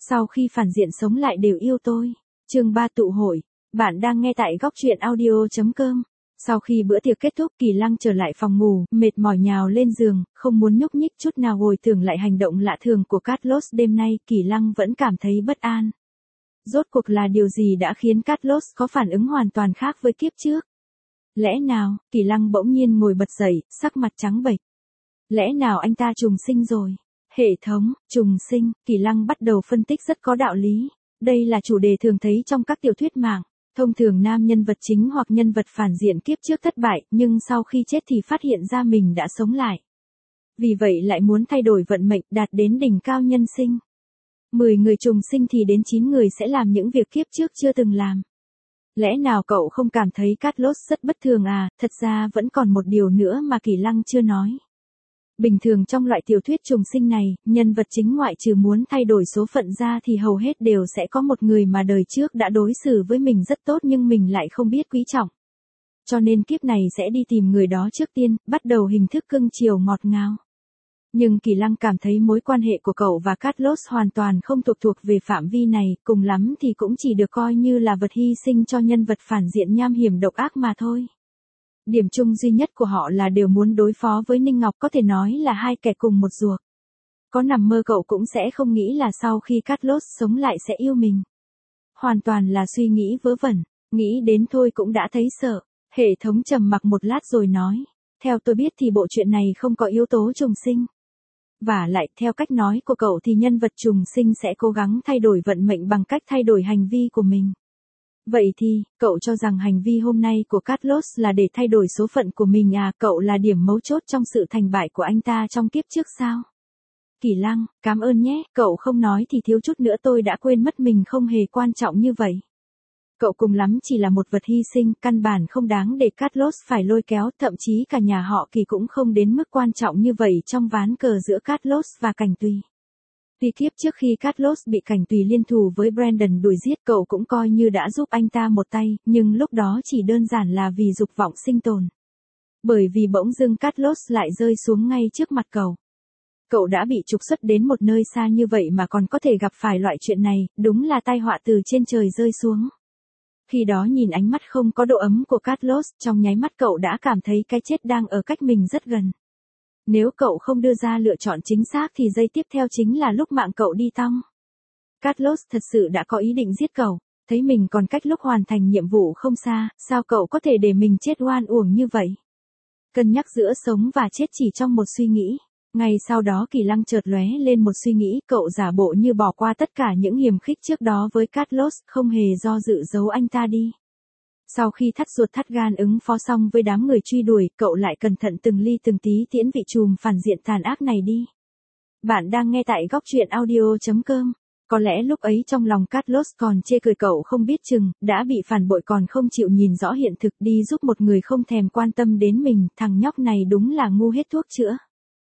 Sau khi phản diện sống lại đều yêu tôi. Chương 3 tụ hội. Bạn đang nghe tại góc truyện audio.com. Sau khi bữa tiệc kết thúc, Kỳ Lăng trở lại phòng ngủ, mệt mỏi nhào lên giường, không muốn nhúc nhích chút nào. Hồi tưởng lại hành động lạ thường của Carlos đêm nay, Kỳ Lăng vẫn cảm thấy bất an. Rốt cuộc là điều gì đã khiến Carlos có phản ứng hoàn toàn khác với kiếp trước? Lẽ nào, Kỳ Lăng bỗng nhiên ngồi bật dậy, sắc mặt trắng bệch. Lẽ nào anh ta trùng sinh rồi? Hệ thống, trùng sinh, Kỳ Lăng bắt đầu phân tích rất có đạo lý. Đây là chủ đề thường thấy trong các tiểu thuyết mạng. Thông thường nam nhân vật chính hoặc nhân vật phản diện kiếp trước thất bại, nhưng sau khi chết thì phát hiện ra mình đã sống lại. Vì vậy lại muốn thay đổi vận mệnh, đạt đến đỉnh cao nhân sinh. 10 người trùng sinh thì đến 9 người sẽ làm những việc kiếp trước chưa từng làm. Lẽ nào cậu không cảm thấy Carlos rất bất thường à? Thật ra vẫn còn một điều nữa mà Kỳ Lăng chưa nói. Bình thường trong loại tiểu thuyết trùng sinh này, nhân vật chính ngoại trừ muốn thay đổi số phận ra thì hầu hết đều sẽ có một người mà đời trước đã đối xử với mình rất tốt nhưng mình lại không biết quý trọng. Cho nên kiếp này sẽ đi tìm người đó trước tiên, bắt đầu hình thức cưng chiều ngọt ngào. Nhưng Kỳ Lăng cảm thấy mối quan hệ của cậu và Carlos hoàn toàn không thuộc về phạm vi này, cùng lắm thì cũng chỉ được coi như là vật hy sinh cho nhân vật phản diện nham hiểm độc ác mà thôi. Điểm chung duy nhất của họ là đều muốn đối phó với Ninh Ngọc, có thể nói là hai kẻ cùng một ruột. Có nằm mơ cậu cũng sẽ không nghĩ là sau khi Carlos sống lại sẽ yêu mình. Hoàn toàn là suy nghĩ vớ vẩn, nghĩ đến thôi cũng đã thấy sợ. Hệ thống trầm mặc một lát rồi nói, theo tôi biết thì bộ truyện này không có yếu tố trùng sinh. Và lại, theo cách nói của cậu thì nhân vật trùng sinh sẽ cố gắng thay đổi vận mệnh bằng cách thay đổi hành vi của mình. Vậy thì, cậu cho rằng hành vi hôm nay của Carlos là để thay đổi số phận của mình à? Cậu là điểm mấu chốt trong sự thành bại của anh ta trong kiếp trước sao? Kỳ Lăng, cảm ơn nhé, cậu không nói thì thiếu chút nữa tôi đã quên mất mình không hề quan trọng như vậy. Cậu cùng lắm chỉ là một vật hy sinh, căn bản không đáng để Carlos phải lôi kéo, thậm chí cả nhà họ Kỳ cũng không đến mức quan trọng như vậy trong ván cờ giữa Carlos và Cảnh Tùy. Vì kiếp trước khi Carlos bị Cảnh Tùy liên thủ với Brandon đuổi giết, cậu cũng coi như đã giúp anh ta một tay, nhưng lúc đó chỉ đơn giản là vì dục vọng sinh tồn. Bởi vì bỗng dưng Carlos lại rơi xuống ngay trước mặt cậu. Cậu đã bị trục xuất đến một nơi xa như vậy mà còn có thể gặp phải loại chuyện này, đúng là tai họa từ trên trời rơi xuống. Khi đó nhìn ánh mắt không có độ ấm của Carlos, trong nháy mắt cậu đã cảm thấy cái chết đang ở cách mình rất gần. Nếu cậu không đưa ra lựa chọn chính xác thì giây tiếp theo chính là lúc mạng cậu đi tong. Carlos thật sự đã có ý định giết cậu, thấy mình còn cách lúc hoàn thành nhiệm vụ không xa, sao cậu có thể để mình chết oan uổng như vậy? Cân nhắc giữa sống và chết chỉ trong một suy nghĩ. Ngay sau đó Kỳ Lăng chợt lóe lên một suy nghĩ, cậu giả bộ như bỏ qua tất cả những hiềm khích trước đó với Carlos, không hề do dự giấu anh ta đi. Sau khi thắt ruột thắt gan ứng phó xong với đám người truy đuổi, cậu lại cẩn thận từng ly từng tí tiễn vị trùm phản diện tàn ác này đi. Bạn đang nghe tại góc truyện audio.com. Có lẽ lúc ấy trong lòng Carlos còn chê cười cậu không biết chừng, đã bị phản bội còn không chịu nhìn rõ hiện thực, đi giúp một người không thèm quan tâm đến mình, thằng nhóc này đúng là ngu hết thuốc chữa.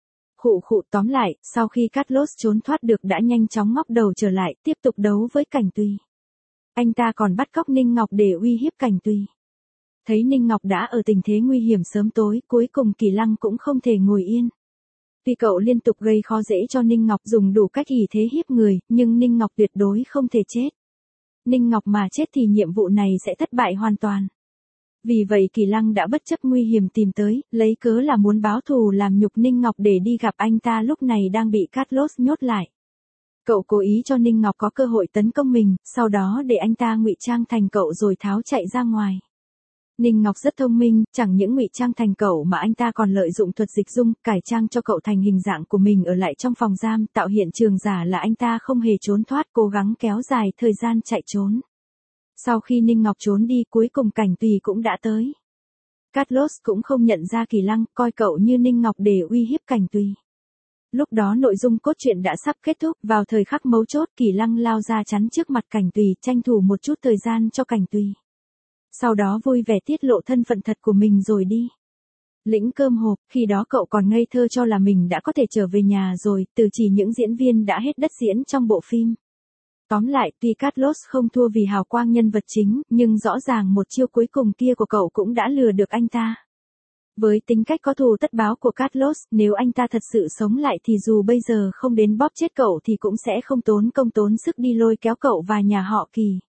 Tóm lại, sau khi Carlos trốn thoát được đã nhanh chóng ngóc đầu trở lại, tiếp tục đấu với Cảnh Tùy. Anh ta còn bắt cóc Ninh Ngọc để uy hiếp Cảnh Tùy. Thấy Ninh Ngọc đã ở tình thế nguy hiểm sớm tối, cuối cùng Kỳ Lăng cũng không thể ngồi yên. Vì cậu liên tục gây khó dễ cho Ninh Ngọc, dùng đủ cách ỷ thế hiếp người, nhưng Ninh Ngọc tuyệt đối không thể chết. Ninh Ngọc mà chết thì nhiệm vụ này sẽ thất bại hoàn toàn. Vì vậy Kỳ Lăng đã bất chấp nguy hiểm tìm tới, lấy cớ là muốn báo thù làm nhục Ninh Ngọc để đi gặp anh ta lúc này đang bị Carlos nhốt lại. Cậu cố ý cho Ninh Ngọc có cơ hội tấn công mình, sau đó để anh ta ngụy trang thành cậu rồi tháo chạy ra ngoài. Ninh Ngọc rất thông minh, chẳng những ngụy trang thành cậu mà anh ta còn lợi dụng thuật dịch dung, cải trang cho cậu thành hình dạng của mình ở lại trong phòng giam, tạo hiện trường giả là anh ta không hề trốn thoát, cố gắng kéo dài thời gian chạy trốn. Sau khi Ninh Ngọc trốn đi, cuối cùng Cảnh Tùy cũng đã tới. Carlos cũng không nhận ra Kỳ Lăng, coi cậu như Ninh Ngọc để uy hiếp Cảnh Tùy. Lúc đó nội dung cốt truyện đã sắp kết thúc, vào thời khắc mấu chốt Kỳ Lăng lao ra chắn trước mặt Cảnh Tùy, tranh thủ một chút thời gian cho Cảnh Tùy. Sau đó vui vẻ tiết lộ thân phận thật của mình rồi đi. Lĩnh cơm hộp, khi đó cậu còn ngây thơ cho là mình đã có thể trở về nhà rồi, từ chỉ những diễn viên đã hết đất diễn trong bộ phim. Tóm lại, tuy Carlos không thua vì hào quang nhân vật chính, nhưng rõ ràng một chiêu cuối cùng kia của cậu cũng đã lừa được anh ta. Với tính cách có thù tất báo của Carlos, nếu anh ta thật sự sống lại thì dù bây giờ không đến bóp chết cậu thì cũng sẽ không tốn công tốn sức đi lôi kéo cậu và nhà họ Kỳ.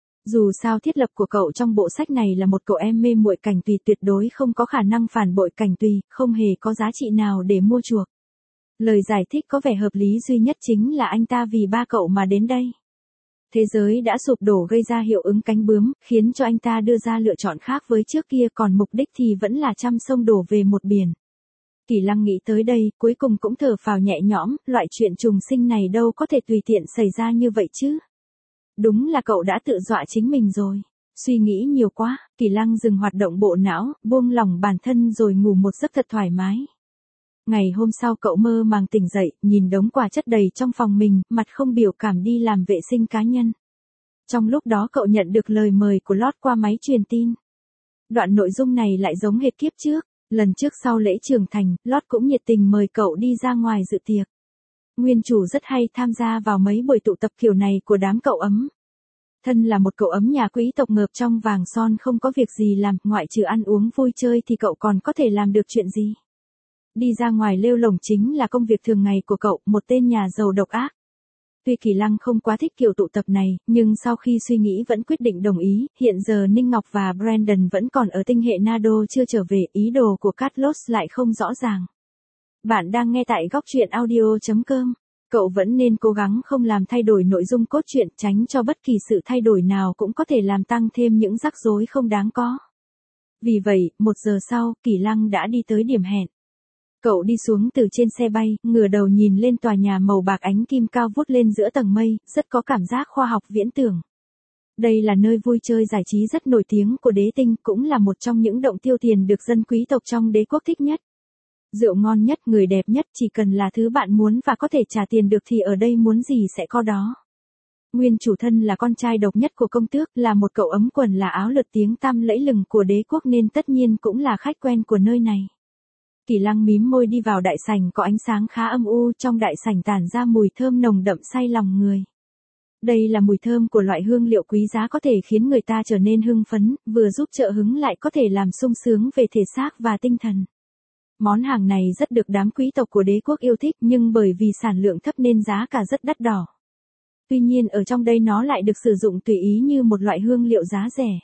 Dù sao thiết lập của cậu trong bộ sách này là một cậu em mê muội Cảnh Tùy tuyệt đối không có khả năng phản bội Cảnh Tùy, không hề có giá trị nào để mua chuộc. Lời giải thích có vẻ hợp lý duy nhất chính là anh ta vì ba cậu mà đến đây. Thế giới đã sụp đổ gây ra hiệu ứng cánh bướm, khiến cho anh ta đưa ra lựa chọn khác với trước kia, còn mục đích thì vẫn là trăm sông đổ về một biển. Kỳ Lăng nghĩ tới đây, cuối cùng cũng thở phào nhẹ nhõm, loại chuyện trùng sinh này đâu có thể tùy tiện xảy ra như vậy chứ. Đúng là cậu đã tự dọa chính mình rồi. Suy nghĩ nhiều quá, Kỳ Lăng dừng hoạt động bộ não, buông lỏng bản thân rồi ngủ một giấc thật thoải mái. Ngày hôm sau cậu mơ màng tỉnh dậy, nhìn đống quà chất đầy trong phòng mình, mặt không biểu cảm đi làm vệ sinh cá nhân. Trong lúc đó cậu nhận được lời mời của Lót qua máy truyền tin. Đoạn nội dung này lại giống hệt kiếp trước, lần trước sau lễ trưởng thành, Lót cũng nhiệt tình mời cậu đi ra ngoài dự tiệc. Nguyên chủ rất hay tham gia vào mấy buổi tụ tập kiểu này của đám cậu ấm. Thân là một cậu ấm nhà quý tộc ngợp trong vàng son không có việc gì làm, ngoại trừ ăn uống vui chơi thì cậu còn có thể làm được chuyện gì. Đi ra ngoài lêu lổng chính là công việc thường ngày của cậu, một tên nhà giàu độc ác. Tuy Kỳ Lăng không quá thích kiểu tụ tập này, nhưng sau khi suy nghĩ vẫn quyết định đồng ý, hiện giờ Ninh Ngọc và Brandon vẫn còn ở tinh hệ Nado chưa trở về, ý đồ của Carlos lại không rõ ràng. Bạn đang nghe tại góc truyện audio.com. Cậu vẫn nên cố gắng không làm thay đổi nội dung cốt truyện, tránh cho bất kỳ sự thay đổi nào cũng có thể làm tăng thêm những rắc rối không đáng có. Vì vậy, 1 giờ sau, Kỳ Lăng đã đi tới điểm hẹn. Cậu đi xuống từ trên xe bay, ngửa đầu nhìn lên tòa nhà màu bạc ánh kim cao vút lên giữa tầng mây, rất có cảm giác khoa học viễn tưởng. Đây là nơi vui chơi giải trí rất nổi tiếng của đế tinh, cũng là một trong những động tiêu tiền được dân quý tộc trong đế quốc thích nhất. Rượu ngon nhất, người đẹp nhất, chỉ cần là thứ bạn muốn và có thể trả tiền được thì ở đây muốn gì sẽ có đó. Nguyên chủ thân là con trai độc nhất của công tước, là một cậu ấm quần là áo lượt tiếng tăm lẫy lừng của đế quốc nên tất nhiên cũng là khách quen của nơi này. Kỳ Lăng mím môi đi vào đại sảnh có ánh sáng khá âm u, trong đại sảnh tản ra mùi thơm nồng đậm say lòng người. Đây là mùi thơm của loại hương liệu quý giá có thể khiến người ta trở nên hưng phấn, vừa giúp trợ hứng lại có thể làm sung sướng về thể xác và tinh thần. Món hàng này rất được đám quý tộc của đế quốc yêu thích nhưng bởi vì sản lượng thấp nên giá cả rất đắt đỏ. Tuy nhiên ở trong đây nó lại được sử dụng tùy ý như một loại hương liệu giá rẻ.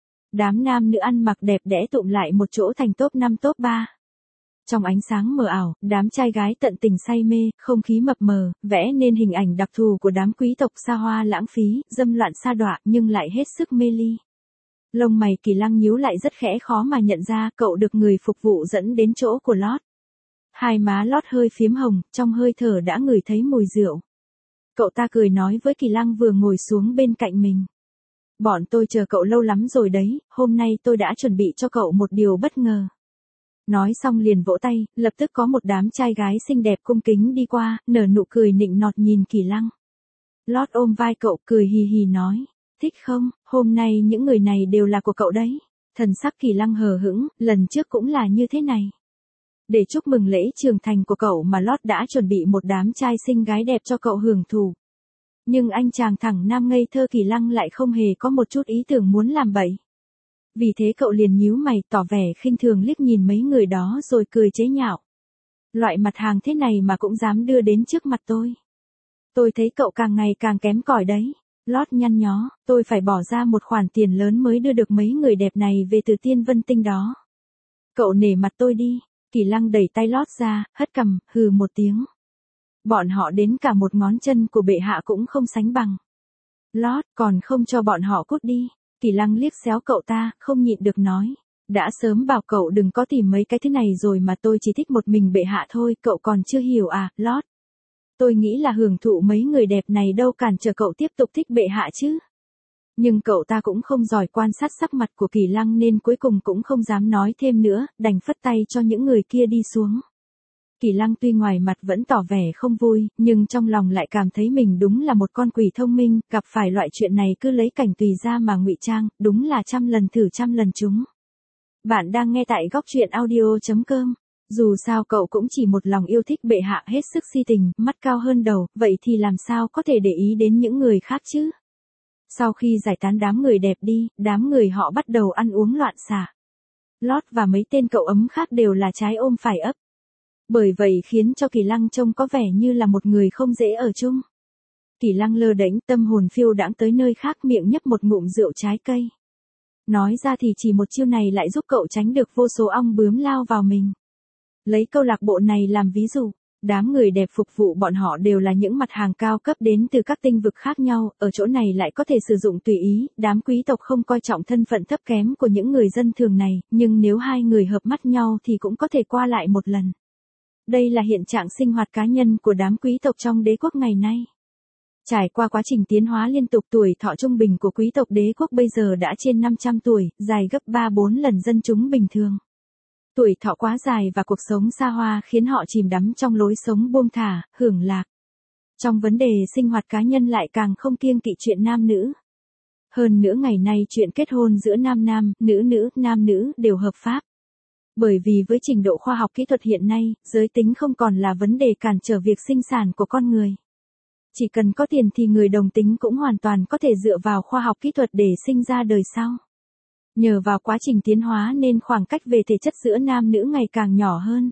Đám nam nữ ăn mặc đẹp đẽ tụm lại một chỗ thành top 5 top 3. Trong ánh sáng mờ ảo, đám trai gái tận tình say mê, không khí mập mờ, vẽ nên hình ảnh đặc thù của đám quý tộc xa hoa lãng phí, dâm loạn sa đọa nhưng lại hết sức mê ly. Lông mày Kỳ Lăng nhíu lại rất khẽ, khó mà nhận ra cậu được người phục vụ dẫn đến chỗ của Lót. Hai má Lót hơi phiếm hồng, trong hơi thở đã ngửi thấy mùi rượu. Cậu ta cười nói với Kỳ Lăng vừa ngồi xuống bên cạnh mình. Bọn tôi chờ cậu lâu lắm rồi đấy, hôm nay tôi đã chuẩn bị cho cậu một điều bất ngờ. Nói xong liền vỗ tay, lập tức có một đám trai gái xinh đẹp cung kính đi qua, nở nụ cười nịnh nọt nhìn Kỳ Lăng. Lót ôm vai cậu cười hì hì nói, thích không, hôm nay những người này đều là của cậu đấy. Thần sắc Kỳ Lăng hờ hững, lần trước cũng là như thế này. Để chúc mừng lễ trưởng thành của cậu mà Lót đã chuẩn bị một đám trai xinh gái đẹp cho cậu hưởng thụ. Nhưng anh chàng thẳng nam ngây thơ Kỳ Lăng lại không hề có một chút ý tưởng muốn làm bậy. Vì thế cậu liền nhíu mày tỏ vẻ khinh thường liếc nhìn mấy người đó rồi cười chế nhạo. Loại mặt hàng thế này mà cũng dám đưa đến trước mặt tôi. Tôi thấy cậu càng ngày càng kém cỏi đấy. Lót nhăn nhó, tôi phải bỏ ra một khoản tiền lớn mới đưa được mấy người đẹp này về từ Tiên Vân Tinh đó. Cậu nể mặt tôi đi. Kỳ Lăng đẩy tay Lót ra, hất cằm, hừ một tiếng. Bọn họ đến cả một ngón chân của bệ hạ cũng không sánh bằng. Lót, còn không cho bọn họ cút đi. Kỳ Lăng liếc xéo cậu ta, không nhịn được nói. Đã sớm bảo cậu đừng có tìm mấy cái thứ này rồi mà, tôi chỉ thích một mình bệ hạ thôi, cậu còn chưa hiểu à, Lót. Tôi nghĩ là hưởng thụ mấy người đẹp này đâu cản trở cậu tiếp tục thích bệ hạ chứ. Nhưng cậu ta cũng không giỏi quan sát sắc mặt của Kỳ Lăng nên cuối cùng cũng không dám nói thêm nữa, đành phất tay cho những người kia đi xuống. Kỳ Lăng tuy ngoài mặt vẫn tỏ vẻ không vui, nhưng trong lòng lại cảm thấy mình đúng là một con quỷ thông minh, gặp phải loại chuyện này cứ lấy Cảnh Tùy ra mà ngụy trang, đúng là trăm lần thử trăm lần trúng. Bạn đang nghe tại góc truyện audio.com. Dù sao cậu cũng chỉ một lòng yêu thích bệ hạ hết sức si tình, mắt cao hơn đầu, vậy thì làm sao có thể để ý đến những người khác chứ? Sau khi giải tán đám người đẹp đi, đám người họ bắt đầu ăn uống loạn xạ. Lót và mấy tên cậu ấm khác đều là trái ôm phải ấp. Bởi vậy khiến cho Kỳ Lăng trông có vẻ như là một người không dễ ở chung. Kỳ Lăng lơ đễnh, tâm hồn phiêu đãng tới nơi khác, miệng nhấp một ngụm rượu trái cây. Nói ra thì chỉ một chiêu này lại giúp cậu tránh được vô số ong bướm lao vào mình. Lấy câu lạc bộ này làm ví dụ, đám người đẹp phục vụ bọn họ đều là những mặt hàng cao cấp đến từ các tinh vực khác nhau, ở chỗ này lại có thể sử dụng tùy ý, đám quý tộc không coi trọng thân phận thấp kém của những người dân thường này, nhưng nếu hai người hợp mắt nhau thì cũng có thể qua lại một lần. Đây là hiện trạng sinh hoạt cá nhân của đám quý tộc trong đế quốc ngày nay. Trải qua quá trình tiến hóa liên tục, tuổi thọ trung bình của quý tộc đế quốc bây giờ đã trên 500 tuổi, dài gấp 3-4 lần dân chúng bình thường. Tuổi thọ quá dài và cuộc sống xa hoa khiến họ chìm đắm trong lối sống buông thả, hưởng lạc. Trong vấn đề sinh hoạt cá nhân lại càng không kiêng kỵ chuyện nam nữ. Hơn nữa ngày nay chuyện kết hôn giữa nam nam, nữ nữ, nam nữ đều hợp pháp. Bởi vì với trình độ khoa học kỹ thuật hiện nay, giới tính không còn là vấn đề cản trở việc sinh sản của con người. Chỉ cần có tiền thì người đồng tính cũng hoàn toàn có thể dựa vào khoa học kỹ thuật để sinh ra đời sau. Nhờ vào quá trình tiến hóa nên khoảng cách về thể chất giữa nam nữ ngày càng nhỏ hơn.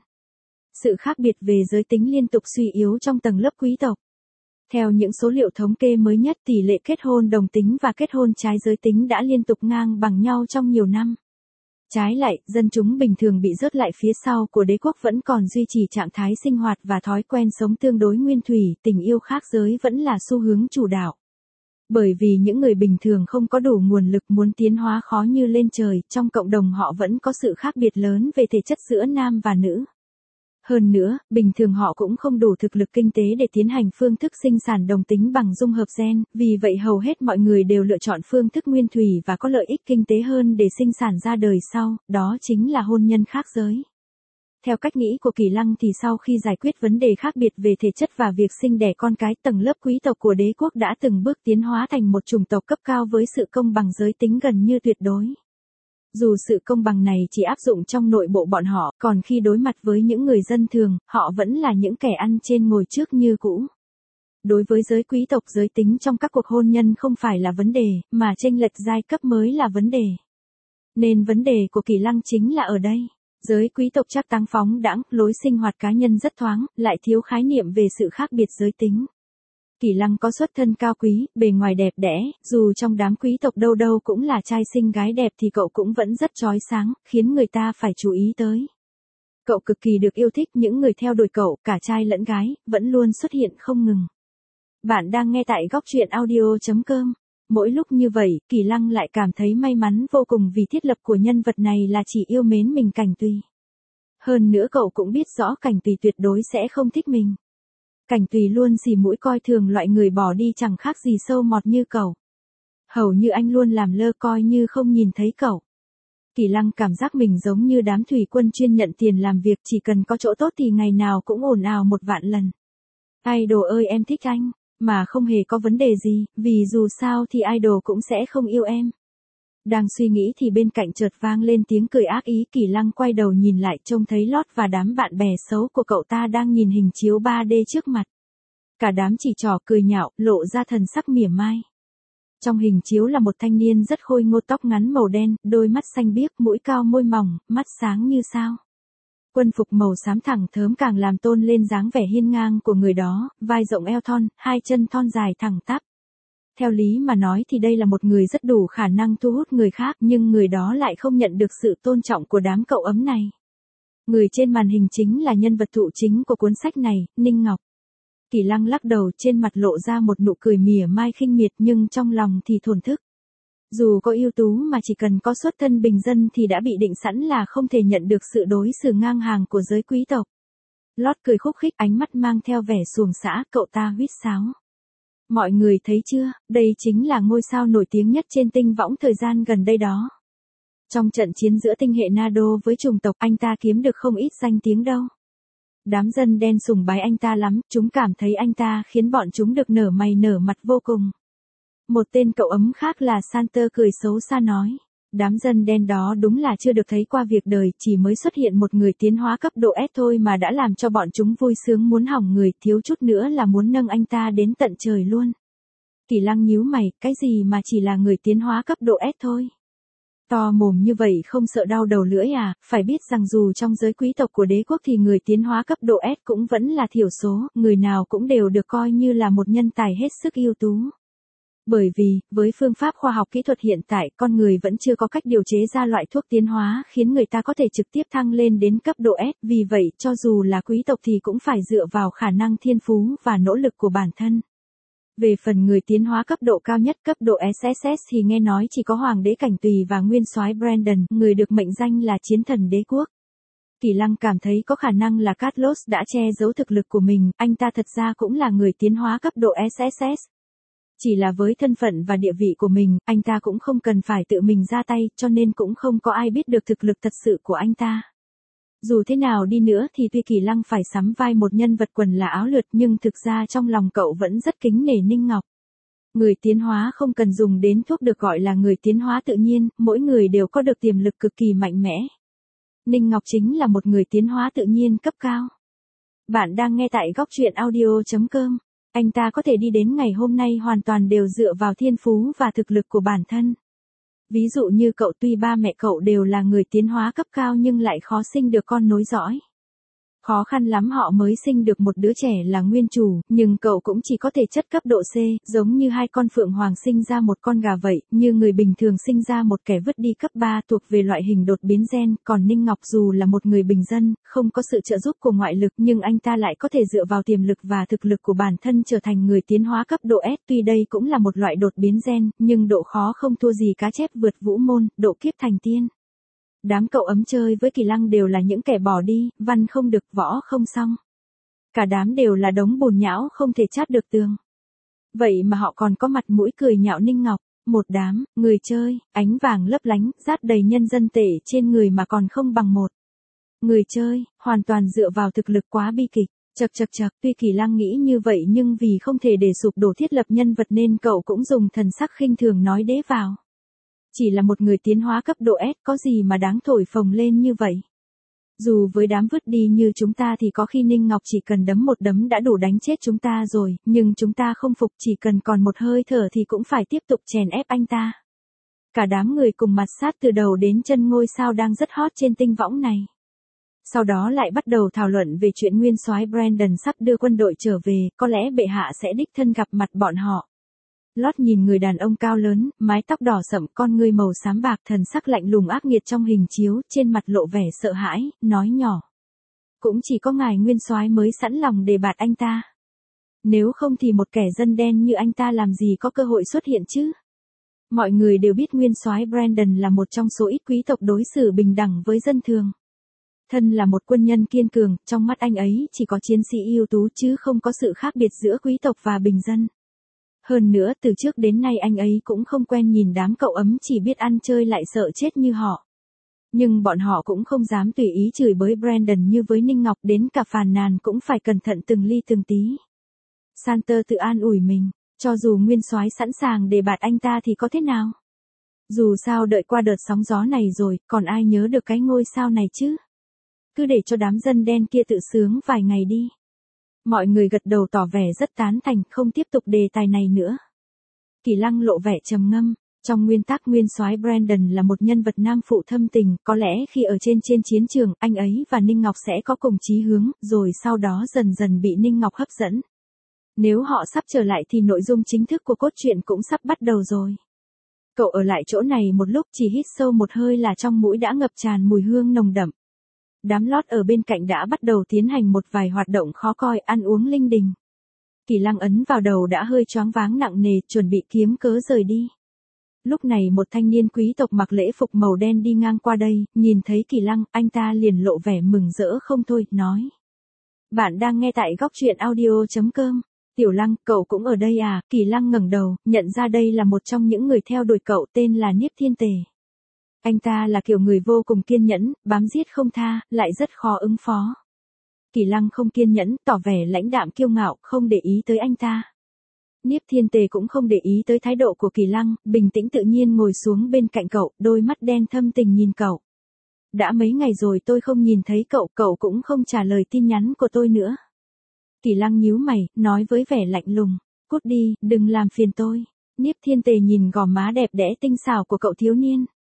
Sự khác biệt về giới tính liên tục suy yếu trong tầng lớp quý tộc. Theo những số liệu thống kê mới nhất, tỷ lệ kết hôn đồng tính và kết hôn trái giới tính đã liên tục ngang bằng nhau trong nhiều năm. Trái lại, dân chúng bình thường bị rớt lại phía sau của đế quốc vẫn còn duy trì trạng thái sinh hoạt và thói quen sống tương đối nguyên thủy, tình yêu khác giới vẫn là xu hướng chủ đạo. Bởi vì những người bình thường không có đủ nguồn lực muốn tiến hóa khó như lên trời, trong cộng đồng họ vẫn có sự khác biệt lớn về thể chất giữa nam và nữ. Hơn nữa, bình thường họ cũng không đủ thực lực kinh tế để tiến hành phương thức sinh sản đồng tính bằng dung hợp gen, vì vậy hầu hết mọi người đều lựa chọn phương thức nguyên thủy và có lợi ích kinh tế hơn để sinh sản ra đời sau, đó chính là hôn nhân khác giới. Theo cách nghĩ của Kỳ Lăng thì sau khi giải quyết vấn đề khác biệt về thể chất và việc sinh đẻ con cái, tầng lớp quý tộc của đế quốc đã từng bước tiến hóa thành một chủng tộc cấp cao với sự công bằng giới tính gần như tuyệt đối. Dù sự công bằng này chỉ áp dụng trong nội bộ bọn họ, còn khi đối mặt với những người dân thường, họ vẫn là những kẻ ăn trên ngồi trước như cũ. Đối với giới quý tộc, giới tính trong các cuộc hôn nhân không phải là vấn đề, mà chênh lệch giai cấp mới là vấn đề. Nên vấn đề của Kỳ Lăng chính là ở đây. Giới quý tộc trác táng phóng đãng, lối sinh hoạt cá nhân rất thoáng, lại thiếu khái niệm về sự khác biệt giới tính. Kỳ Lăng có xuất thân cao quý, bề ngoài đẹp đẽ, dù trong đám quý tộc đâu đâu cũng là trai xinh gái đẹp thì cậu cũng vẫn rất chói sáng, khiến người ta phải chú ý tới. Cậu cực kỳ được yêu thích, những người theo đuổi cậu, cả trai lẫn gái, vẫn luôn xuất hiện không ngừng. Bạn đang nghe tại góc truyện audio.com. Mỗi lúc như vậy, Kỳ Lăng lại cảm thấy may mắn vô cùng vì thiết lập của nhân vật này là chỉ yêu mến mình Cảnh Tùy. Hơn nữa cậu cũng biết rõ Cảnh Tùy tuyệt đối sẽ không thích mình. Cảnh Tùy luôn xì mũi coi thường loại người bỏ đi chẳng khác gì sâu mọt như cậu. Hầu như anh luôn làm lơ coi như không nhìn thấy cậu. Kỳ Lăng cảm giác mình giống như đám thủy quân chuyên nhận tiền làm việc, chỉ cần có chỗ tốt thì ngày nào cũng ồn ào 1.000.000 lần. Idol ơi em thích anh, mà không hề có vấn đề gì, vì dù sao thì idol cũng sẽ không yêu em. Đang suy nghĩ thì bên cạnh chợt vang lên tiếng cười ác ý, Kỳ Lăng quay đầu nhìn lại trông thấy Lót và đám bạn bè xấu của cậu ta đang nhìn hình chiếu 3D trước mặt. Cả đám chỉ trỏ cười nhạo, lộ ra thần sắc mỉa mai. Trong hình chiếu là một thanh niên rất khôi ngô, tóc ngắn màu đen, đôi mắt xanh biếc, mũi cao môi mỏng, mắt sáng như sao. Quân phục màu xám thẳng thớm càng làm tôn lên dáng vẻ hiên ngang của người đó, vai rộng eo thon, hai chân thon dài thẳng tắp. Theo lý mà nói thì đây là một người rất đủ khả năng thu hút người khác, nhưng người đó lại không nhận được sự tôn trọng của đám cậu ấm này. Người trên màn hình chính là nhân vật thụ chính của cuốn sách này, Ninh Ngọc. Kỳ Lăng lắc đầu, trên mặt lộ ra một nụ cười mỉa mai khinh miệt nhưng trong lòng thì thổn thức. Dù có ưu tú mà chỉ cần có xuất thân bình dân thì đã bị định sẵn là không thể nhận được sự đối xử ngang hàng của giới quý tộc. Lót cười khúc khích, ánh mắt mang theo vẻ xuồng xã, cậu ta huýt sáo. Mọi người thấy chưa, đây chính là ngôi sao nổi tiếng nhất trên tinh võng thời gian gần đây đó. Trong trận chiến giữa tinh hệ Nado với chủng tộc, anh ta kiếm được không ít danh tiếng đâu. Đám dân đen sùng bái anh ta lắm, chúng cảm thấy anh ta khiến bọn chúng được nở mày nở mặt vô cùng. Một tên cậu ấm khác là Santer cười xấu xa nói. Đám dân đen đó đúng là chưa được thấy qua việc đời, chỉ mới xuất hiện một người tiến hóa cấp độ S thôi mà đã làm cho bọn chúng vui sướng muốn hỏng người, thiếu chút nữa là muốn nâng anh ta đến tận trời luôn. Kỳ Lăng nhíu mày, cái gì mà chỉ là người tiến hóa cấp độ S thôi? To mồm như vậy không sợ đau đầu lưỡi à, phải biết rằng dù trong giới quý tộc của đế quốc thì người tiến hóa cấp độ S cũng vẫn là thiểu số, người nào cũng đều được coi như là một nhân tài hết sức ưu tú. Bởi vì, với phương pháp khoa học kỹ thuật hiện tại, con người vẫn chưa có cách điều chế ra loại thuốc tiến hóa khiến người ta có thể trực tiếp thăng lên đến cấp độ S, vì vậy cho dù là quý tộc thì cũng phải dựa vào khả năng thiên phú và nỗ lực của bản thân. Về phần người tiến hóa cấp độ cao nhất cấp độ SSS thì nghe nói chỉ có Hoàng đế Cảnh Tùy và Nguyên soái Brandon, người được mệnh danh là chiến thần đế quốc. Kỳ Lăng cảm thấy có khả năng là Carlos đã che giấu thực lực của mình, anh ta thật ra cũng là người tiến hóa cấp độ SSS. Chỉ là với thân phận và địa vị của mình, anh ta cũng không cần phải tự mình ra tay, cho nên cũng không có ai biết được thực lực thật sự của anh ta. Dù thế nào đi nữa thì tuy Kỳ Lăng phải sắm vai một nhân vật quần là áo lượt nhưng thực ra trong lòng cậu vẫn rất kính nể Ninh Ngọc. Người tiến hóa không cần dùng đến thuốc được gọi là người tiến hóa tự nhiên, mỗi người đều có được tiềm lực cực kỳ mạnh mẽ. Ninh Ngọc chính là một người tiến hóa tự nhiên cấp cao. Bạn đang nghe tại góc truyện audio.com. Anh ta có thể đi đến ngày hôm nay hoàn toàn đều dựa vào thiên phú và thực lực của bản thân. Ví dụ như cậu tuy ba mẹ cậu đều là người tiến hóa cấp cao nhưng lại khó sinh được con nối dõi. Khó khăn lắm họ mới sinh được một đứa trẻ là nguyên chủ, nhưng cậu cũng chỉ có thể chất cấp độ C, giống như hai con phượng hoàng sinh ra một con gà vậy, như người bình thường sinh ra một kẻ vứt đi cấp 3 thuộc về loại hình đột biến gen, còn Ninh Ngọc dù là một người bình dân, không có sự trợ giúp của ngoại lực nhưng anh ta lại có thể dựa vào tiềm lực và thực lực của bản thân trở thành người tiến hóa cấp độ S, tuy đây cũng là một loại đột biến gen, nhưng độ khó không thua gì cá chép vượt vũ môn, độ kiếp thành tiên. Đám cậu ấm chơi với Kỳ Lăng đều là những kẻ bỏ đi, văn không được võ không xong. Cả đám đều là đống bùn nhão không thể chát được tường. Vậy mà họ còn có mặt mũi cười nhạo Ninh Ngọc, một đám, người chơi, ánh vàng lấp lánh, rát đầy nhân dân tệ trên người mà còn không bằng một. Người chơi, hoàn toàn dựa vào thực lực quá bi kịch, chật, tuy Kỳ Lăng nghĩ như vậy nhưng vì không thể để sụp đổ thiết lập nhân vật nên cậu cũng dùng thần sắc khinh thường nói đế vào. Chỉ là một người tiến hóa cấp độ S có gì mà đáng thổi phồng lên như vậy. Dù với đám vứt đi như chúng ta thì có khi Ninh Ngọc chỉ cần đấm một đấm đã đủ đánh chết chúng ta rồi, nhưng chúng ta không phục, chỉ cần còn một hơi thở thì cũng phải tiếp tục chèn ép anh ta. Cả đám người cùng mặt sát từ đầu đến chân ngôi sao đang rất hot trên tinh võng này. Sau đó lại bắt đầu thảo luận về chuyện Nguyên soái Brandon sắp đưa quân đội trở về, có lẽ bệ hạ sẽ đích thân gặp mặt bọn họ. Lót nhìn người đàn ông cao lớn, mái tóc đỏ sậm, con ngươi màu xám bạc, thần sắc lạnh lùng ác nghiệt trong hình chiếu, trên mặt lộ vẻ sợ hãi, nói nhỏ. Cũng chỉ có ngài Nguyên soái mới sẵn lòng đề bạt anh ta. Nếu không thì một kẻ dân đen như anh ta làm gì có cơ hội xuất hiện chứ? Mọi người đều biết Nguyên soái Brandon là một trong số ít quý tộc đối xử bình đẳng với dân thường. Thân là một quân nhân kiên cường, trong mắt anh ấy chỉ có chiến sĩ ưu tú chứ không có sự khác biệt giữa quý tộc và bình dân. Hơn nữa từ trước đến nay anh ấy cũng không quen nhìn đám cậu ấm chỉ biết ăn chơi lại sợ chết như họ. Nhưng bọn họ cũng không dám tùy ý chửi bới Brandon như với Ninh Ngọc, đến cả phàn nàn cũng phải cẩn thận từng ly từng tí. Santer tự an ủi mình, cho dù Nguyên soái sẵn sàng để bạt anh ta thì có thế nào? Dù sao đợi qua đợt sóng gió này rồi, còn ai nhớ được cái ngôi sao này chứ? Cứ để cho đám dân đen kia tự sướng vài ngày đi. Mọi người gật đầu tỏ vẻ rất tán thành, không tiếp tục đề tài này nữa. Kỳ Lăng lộ vẻ trầm ngâm, trong nguyên tắc Nguyên soái Brandon là một nhân vật nam phụ thâm tình, có lẽ khi ở trên chiến trường, anh ấy và Ninh Ngọc sẽ có cùng chí hướng, rồi sau đó dần dần bị Ninh Ngọc hấp dẫn. Nếu họ sắp trở lại thì nội dung chính thức của cốt truyện cũng sắp bắt đầu rồi. Cậu ở lại chỗ này một lúc, chỉ hít sâu một hơi là trong mũi đã ngập tràn mùi hương nồng đậm. Đám lót ở bên cạnh đã bắt đầu tiến hành một vài hoạt động khó coi, ăn uống linh đình. Kỳ Lăng ấn vào đầu đã hơi choáng váng nặng nề, chuẩn bị kiếm cớ rời đi. Lúc này một thanh niên quý tộc mặc lễ phục màu đen đi ngang qua đây, nhìn thấy Kỳ Lăng, anh ta liền lộ vẻ mừng rỡ không thôi, nói. Bạn đang nghe tại góc truyện audio.com. Tiểu Lăng, cậu cũng ở đây à? Kỳ Lăng ngẩng đầu, nhận ra đây là một trong những người theo đuổi cậu, tên là Niếp Thiên Tề. Anh ta là kiểu người vô cùng kiên nhẫn, bám giết không tha, lại rất khó ứng phó. Kỳ Lăng không kiên nhẫn, tỏ vẻ lãnh đạm kiêu ngạo, không để ý tới anh ta. Niếp Thiên Tề cũng không để ý tới thái độ của Kỳ Lăng, bình tĩnh tự nhiên ngồi xuống bên cạnh cậu, đôi mắt đen thâm tình nhìn cậu. Đã mấy ngày rồi tôi không nhìn thấy cậu, cậu cũng không trả lời tin nhắn của tôi nữa. Kỳ Lăng nhíu mày, nói với vẻ lạnh lùng, cút đi, đừng làm phiền tôi. Niếp Thiên Tề nhìn gò má đẹp đẽ tinh xảo của cậu thiếu niên.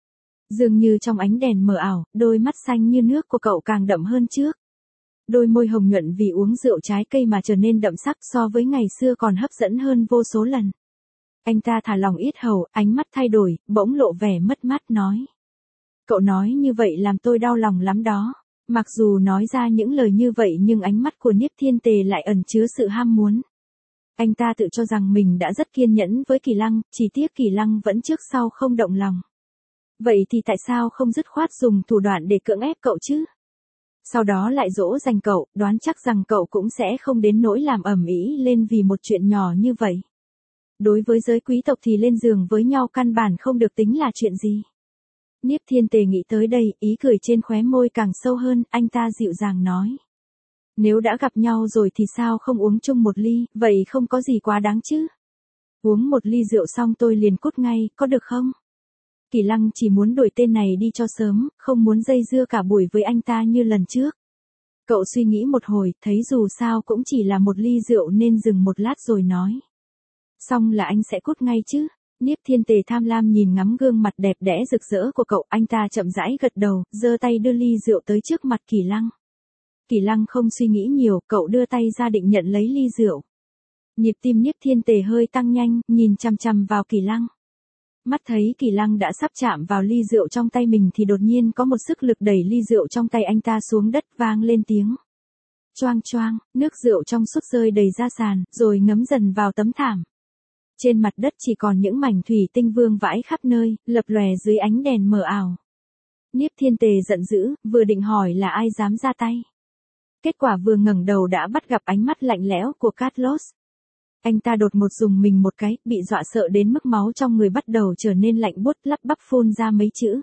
Dường như trong ánh đèn mờ ảo, đôi mắt xanh như nước của cậu càng đậm hơn trước. Đôi môi hồng nhuận vì uống rượu trái cây mà trở nên đậm sắc so với ngày xưa còn hấp dẫn hơn vô số lần. Anh ta thả lỏng yết hầu, ánh mắt thay đổi, bỗng lộ vẻ mất mát nói. Cậu nói như vậy làm tôi đau lòng lắm đó. Mặc dù nói ra những lời như vậy nhưng ánh mắt của Niếp Thiên Tề lại ẩn chứa sự ham muốn. Anh ta tự cho rằng mình đã rất kiên nhẫn với Kỳ Lăng, chỉ tiếc Kỳ Lăng vẫn trước sau không động lòng. Vậy thì tại sao không dứt khoát dùng thủ đoạn để cưỡng ép cậu chứ? Sau đó lại dỗ dành cậu, đoán chắc rằng cậu cũng sẽ không đến nỗi làm ầm ĩ lên vì một chuyện nhỏ như vậy. Đối với giới quý tộc thì lên giường với nhau căn bản không được tính là chuyện gì. Niếp Thiên Tề nghĩ tới đây, ý cười trên khóe môi càng sâu hơn, anh ta dịu dàng nói. Nếu đã gặp nhau rồi thì sao không uống chung một ly, vậy không có gì quá đáng chứ. Uống một ly rượu xong tôi liền cút ngay, có được không? Kỳ Lăng chỉ muốn đuổi tên này đi cho sớm, không muốn dây dưa cả buổi với anh ta như lần trước. Cậu suy nghĩ một hồi, thấy dù sao cũng chỉ là một ly rượu nên dừng một lát rồi nói. Xong là anh sẽ cút ngay chứ. Niếp Thiên Tề tham lam nhìn ngắm gương mặt đẹp đẽ rực rỡ của cậu, anh ta chậm rãi gật đầu, giơ tay đưa ly rượu tới trước mặt Kỳ Lăng. Kỳ Lăng không suy nghĩ nhiều, cậu đưa tay ra định nhận lấy ly rượu. Nhịp tim Niếp Thiên Tề hơi tăng nhanh, nhìn chằm chằm vào Kỳ Lăng. Mắt thấy Kỳ Lăng đã sắp chạm vào ly rượu trong tay mình thì đột nhiên có một sức lực đẩy ly rượu trong tay anh ta xuống đất, vang lên tiếng. Choang choang, nước rượu trong suốt rơi đầy ra sàn, rồi ngấm dần vào tấm thảm. Trên mặt đất chỉ còn những mảnh thủy tinh vương vãi khắp nơi, lập lòe dưới ánh đèn mờ ảo. Niếp Thiên Tề giận dữ, vừa định hỏi là ai dám ra tay. Kết quả vừa ngẩng đầu đã bắt gặp ánh mắt lạnh lẽo của Carlos. Anh ta đột ngột dùng mình một cái, bị dọa sợ đến mức máu trong người bắt đầu trở nên lạnh buốt, lắp bắp phun ra mấy chữ.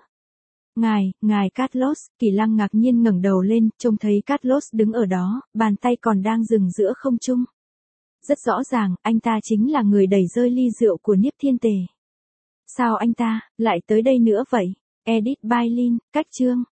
Ngài Carlos. Kỳ Lăng ngạc nhiên ngẩng đầu lên, trông thấy Carlos đứng ở đó, bàn tay còn đang dừng giữa không trung. Rất rõ ràng, anh ta chính là người đẩy rơi ly rượu của Niếp Thiên Tề. Sao anh ta lại tới đây nữa vậy? Edit by Lin, cách chương.